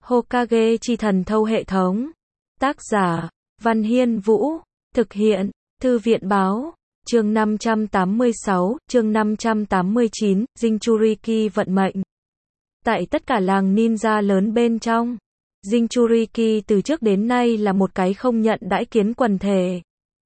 Hokage chi thần thâu hệ thống. Tác giả, Văn Hiên Vũ. Thực hiện, Thư viện Báo. Chương 586, chương 589, Jinchuriki vận mệnh. Tại tất cả làng ninja lớn bên trong, Jinchuriki từ trước đến nay là một cái không nhận đãi kiến quần thể.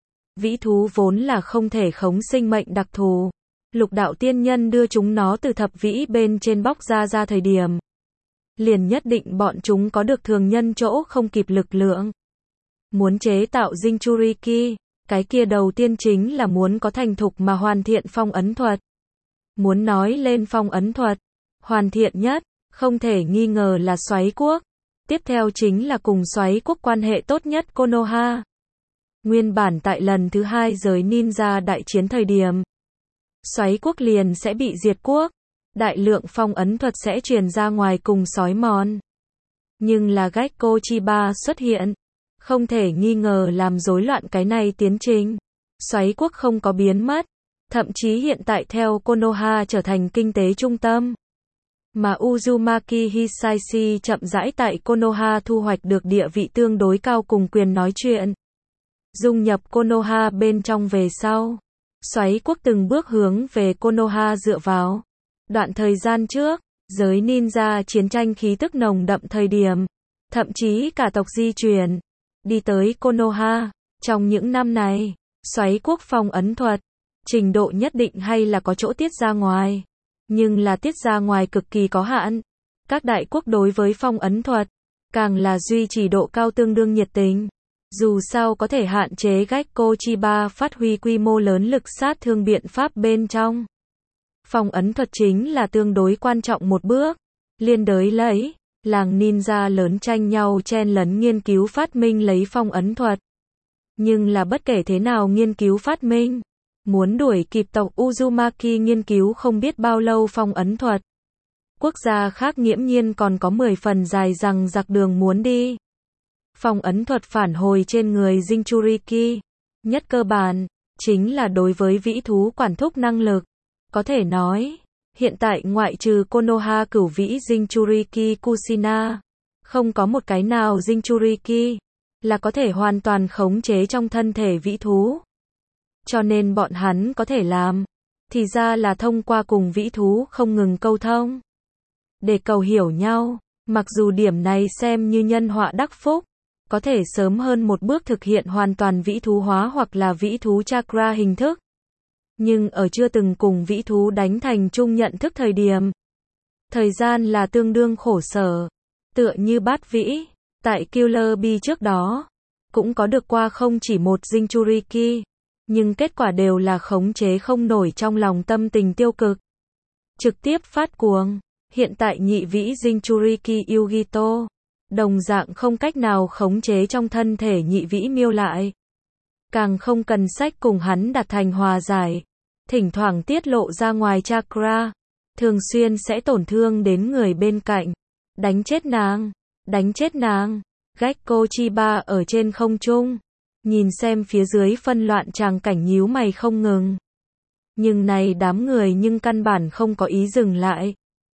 Vĩ thú vốn là không thể khống sinh mệnh đặc thù. Lục đạo tiên nhân đưa chúng nó từ thập vĩ bên trên bóc ra thời điểm, liền nhất định bọn chúng có được thường nhân chỗ không kịp lực lượng. Muốn chế tạo Jinchuriki, cái kia đầu tiên chính là muốn có thành thục mà hoàn thiện phong ấn thuật. Muốn nói lên phong ấn thuật, hoàn thiện nhất, không thể nghi ngờ là Xoáy Quốc. Tiếp theo chính là cùng Xoáy Quốc quan hệ tốt nhất Konoha. Nguyên bản tại lần thứ 2 giới ninja đại chiến thời điểm, Xoáy Quốc liền sẽ bị diệt quốc. Đại lượng phong ấn thuật sẽ truyền ra ngoài cùng sói mòn. Nhưng là Gekko Chiba xuất hiện, không thể nghi ngờ làm rối loạn cái này tiến trình. Xoáy Quốc không có biến mất, thậm chí hiện tại theo Konoha trở thành kinh tế trung tâm. Mà Uzumaki Hisashi chậm rãi tại Konoha thu hoạch được địa vị tương đối cao cùng quyền nói chuyện. Dung nhập Konoha bên trong về sau, Xoáy Quốc từng bước hướng về Konoha dựa vào. Đoạn thời gian trước, giới ninja chiến tranh khí tức nồng đậm thời điểm, thậm chí cả tộc di chuyển, đi tới Konoha. Trong những năm này, Xoáy Quốc phong ấn thuật, trình độ nhất định hay là có chỗ tiết ra ngoài. Nhưng là tiết ra ngoài cực kỳ có hạn. Các đại quốc đối với phong ấn thuật, càng là duy trì độ cao tương đương nhiệt tình. Dù sao có thể hạn chế Gekko Chiba phát huy quy mô lớn lực sát thương biện pháp bên trong. Phong ấn thuật chính là tương đối quan trọng một bước. Liên đới lấy, làng ninja lớn tranh nhau chen lấn nghiên cứu phát minh lấy phong ấn thuật. Nhưng là bất kể thế nào nghiên cứu phát minh, muốn đuổi kịp tộc Uzumaki nghiên cứu không biết bao lâu phong ấn thuật. Quốc gia khác nghiễm nhiên còn có 10 phần dài rằng giặc đường muốn đi. Phong ấn thuật phản hồi trên người Jinchuriki, nhất cơ bản, chính là đối với vĩ thú quản thúc năng lực. Có thể nói, hiện tại ngoại trừ Konoha cửu vĩ Jinchuriki Kushina, không có một cái nào Jinchuriki là có thể hoàn toàn khống chế trong thân thể vĩ thú. Cho nên bọn hắn có thể làm, thì ra là thông qua cùng vĩ thú không ngừng câu thông, để cầu hiểu nhau. Mặc dù điểm này xem như nhân họa đắc phúc, có thể sớm hơn một bước thực hiện hoàn toàn vĩ thú hóa hoặc là vĩ thú chakra hình thức. Nhưng ở chưa từng cùng vĩ thú đánh thành chung nhận thức thời điểm, thời gian là tương đương khổ sở. Tựa như Bát Vĩ, tại Killer Bee trước đó, cũng có được qua không chỉ một Jinchuriki, nhưng kết quả đều là khống chế không nổi trong lòng tâm tình tiêu cực, trực tiếp phát cuồng. Hiện tại nhị vĩ Jinchuriki Yugito, đồng dạng không cách nào khống chế trong thân thể nhị vĩ miêu lại. Càng không cần sách cùng hắn đạt thành hòa giải. Thỉnh thoảng tiết lộ ra ngoài chakra, thường xuyên sẽ tổn thương đến người bên cạnh. Đánh chết nàng, đánh chết nàng. Gekko Chiba ở trên không trung, nhìn xem phía dưới phân loạn tràng cảnh nhíu mày không ngừng. Nhưng này đám người nhưng căn bản không có ý dừng lại.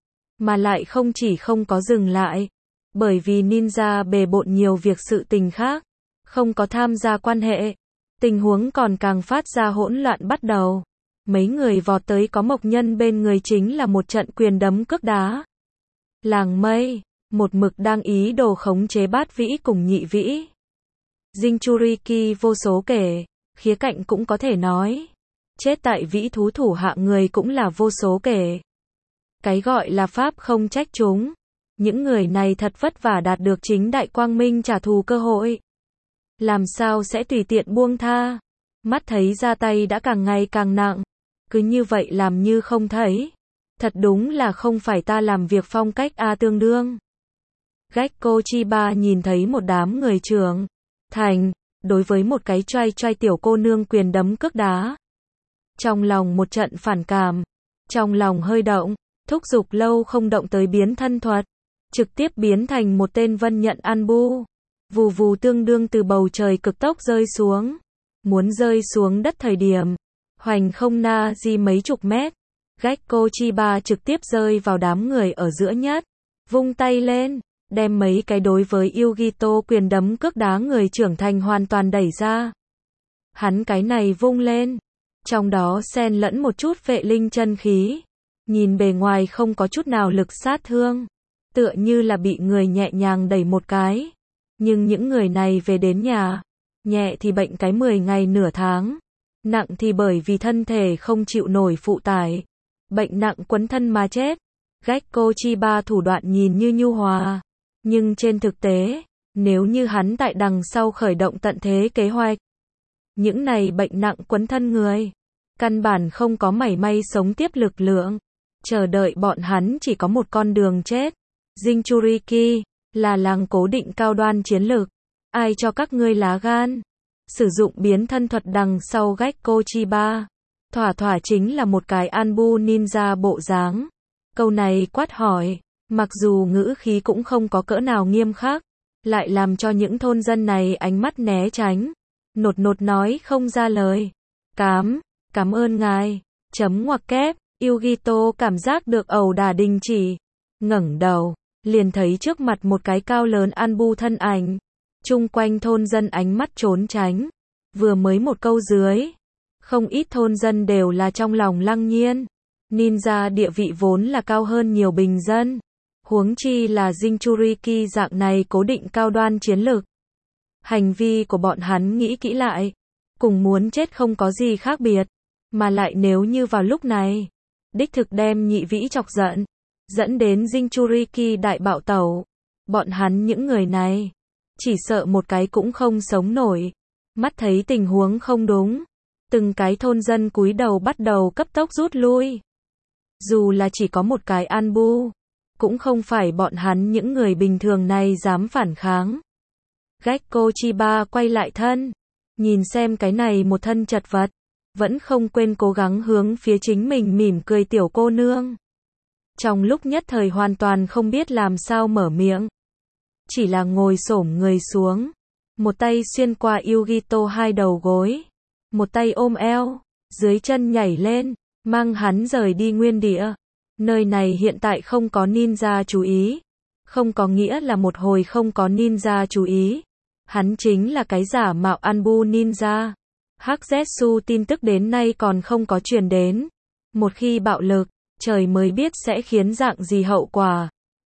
Mà lại không chỉ không có dừng lại, bởi vì ninja bề bộn nhiều việc sự tình khác, không có tham gia quan hệ. Tình huống còn càng phát ra hỗn loạn bắt đầu. Mấy người vọt tới có Mộc Nhân bên người chính là một trận quyền đấm cước đá. Làng Mây, một mực đang ý đồ khống chế Bát Vĩ cùng nhị vĩ. Jinchuriki vô số kể, khía cạnh cũng có thể nói. Chết tại vĩ thú thủ hạ người cũng là vô số kể. Cái gọi là pháp không trách chúng. Những người này thật vất vả đạt được chính đại quang minh trả thù cơ hội. Làm sao sẽ tùy tiện buông tha. Mắt thấy ra tay đã càng ngày càng nặng. Cứ như vậy làm như không thấy. Thật đúng là không phải ta làm việc phong cách A tương đương. Gekko Chiba nhìn thấy một đám người trưởng thành, đối với một cái trai trai tiểu cô nương quyền đấm cước đá. Trong lòng một trận phản cảm, trong lòng hơi động, thúc giục lâu không động tới biến thân thuật, trực tiếp biến thành một tên vân nhận Anbu. Vù vù tương đương từ bầu trời cực tốc rơi xuống. Muốn rơi xuống đất thời điểm, hoành không na di mấy chục mét. Gekko Chiba trực tiếp rơi vào đám người ở giữa nhất. Vung tay lên, đem mấy cái đối với Yugito quyền đấm cước đá người trưởng thành hoàn toàn đẩy ra. Hắn cái này vung lên, trong đó xen lẫn một chút vệ linh chân khí, nhìn bề ngoài không có chút nào lực sát thương, tựa như là bị người nhẹ nhàng đẩy một cái. Nhưng những người này về đến nhà, nhẹ thì bệnh cái 10 ngày nửa tháng, nặng thì bởi vì thân thể không chịu nổi phụ tải, bệnh nặng quấn thân mà chết. Gekko Chiba thủ đoạn nhìn như nhu hòa, nhưng trên thực tế, nếu như hắn tại đằng sau khởi động tận thế kế hoạch, những này bệnh nặng quấn thân người, căn bản không có mảy may sống tiếp lực lượng, chờ đợi bọn hắn chỉ có một con đường chết. Jinchuriki là làng cố định cao đoan chiến lược, ai cho các ngươi lá gan sử dụng biến thân thuật đằng sau Gekko Chiba, thỏa thỏa chính là một cái Anbu ninja bộ dáng. Câu này quát hỏi, mặc dù ngữ khí cũng không có cỡ nào nghiêm khắc, lại làm cho những thôn dân này ánh mắt né tránh, nột nột nói không ra lời. Cảm ơn ngài. Chấm ngoặc kép, Yugito cảm giác được ẩu đả đình chỉ, ngẩng đầu, liền thấy trước mặt một cái cao lớn Anbu thân ảnh, chung quanh thôn dân ánh mắt trốn tránh, vừa mới một câu dưới, không ít thôn dân đều là trong lòng lăng nhiên. Ninja địa vị vốn là cao hơn nhiều bình dân, huống chi là Jinchuriki dạng này cố định cao đoan chiến lược. Hành vi của bọn hắn nghĩ kỹ lại, cùng muốn chết không có gì khác biệt, mà lại nếu như vào lúc này, đích thực đem nhị vĩ chọc giận, dẫn đến Jinchuriki đại bạo tẩu, bọn hắn những người này, chỉ sợ một cái cũng không sống nổi. Mắt thấy tình huống không đúng, từng cái thôn dân cúi đầu bắt đầu cấp tốc rút lui. Dù là chỉ có một cái Anbu, cũng không phải bọn hắn những người bình thường này dám phản kháng. Gekko Chiba quay lại thân, nhìn xem cái này một thân chật vật, vẫn không quên cố gắng hướng phía chính mình mỉm cười tiểu cô nương. Trong lúc nhất thời hoàn toàn không biết làm sao mở miệng, chỉ là ngồi xổm người xuống, một tay xuyên qua Yugito hai đầu gối, một tay ôm eo, dưới chân nhảy lên, mang hắn rời đi nguyên địa. Nơi này hiện tại không có ninja chú ý, không có nghĩa là một hồi không có ninja chú ý. Hắn chính là cái giả mạo Anbu ninja. Hắc Zetsu tin tức đến nay còn không có truyền đến. Một khi bạo lực, trời mới biết sẽ khiến dạng gì hậu quả.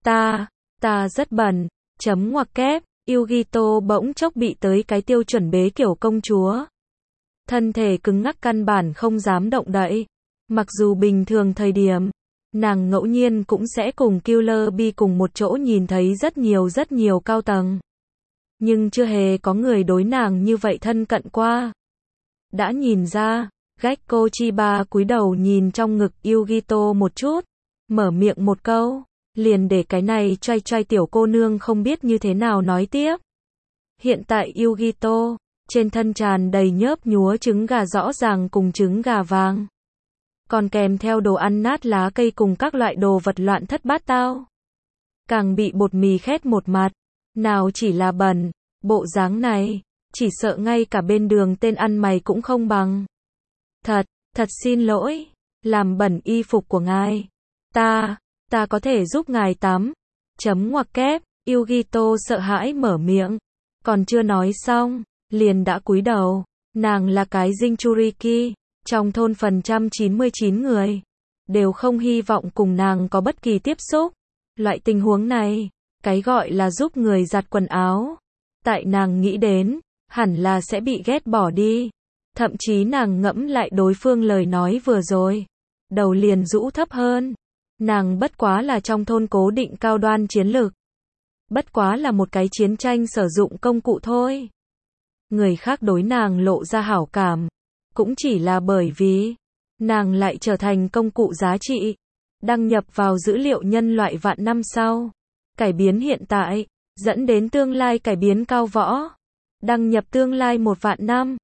Ta rất bận. Chấm ngoặc kép, Yugito bỗng chốc bị tới cái tiêu chuẩn bế kiểu công chúa. Thân thể cứng ngắc căn bản không dám động đậy. Mặc dù bình thường thời điểm, nàng ngẫu nhiên cũng sẽ cùng Killer Bee cùng một chỗ nhìn thấy rất nhiều cao tầng. Nhưng chưa hề có người đối nàng như vậy thân cận qua. Đã nhìn ra, Gekko Chiba cúi đầu nhìn trong ngực Yugito một chút, mở miệng một câu, liền để cái này choai choai tiểu cô nương không biết như thế nào nói tiếp. Hiện tại Yugito, trên thân tràn đầy nhớp nhúa trứng gà rõ ràng cùng trứng gà vàng. Còn kèm theo đồ ăn nát lá cây cùng các loại đồ vật loạn thất bát tao. Càng bị bột mì khét một mặt, nào chỉ là bẩn, bộ dáng này, chỉ sợ ngay cả bên đường tên ăn mày cũng không bằng. Thật xin lỗi, làm bẩn y phục của ngài. Ta có thể giúp ngài tắm. Chấm ngoặc kép, Yugito sợ hãi mở miệng, còn chưa nói xong, liền đã cúi đầu. Nàng là cái Jinchuriki, trong thôn phần 199 người, đều không hy vọng cùng nàng có bất kỳ tiếp xúc. Loại tình huống này, cái gọi là giúp người giặt quần áo, tại nàng nghĩ đến, hẳn là sẽ bị ghét bỏ đi. Thậm chí nàng ngẫm lại đối phương lời nói vừa rồi, đầu liền rũ thấp hơn. Nàng bất quá là trong thôn cố định cao đoan chiến lược, bất quá là một cái chiến tranh sử dụng công cụ thôi. Người khác đối nàng lộ ra hảo cảm, cũng chỉ là bởi vì nàng lại trở thành công cụ giá trị, đăng nhập vào dữ liệu nhân loại vạn năm sau, cải biến hiện tại, dẫn đến tương lai cải biến cao võ, đăng nhập tương lai 1 vạn năm.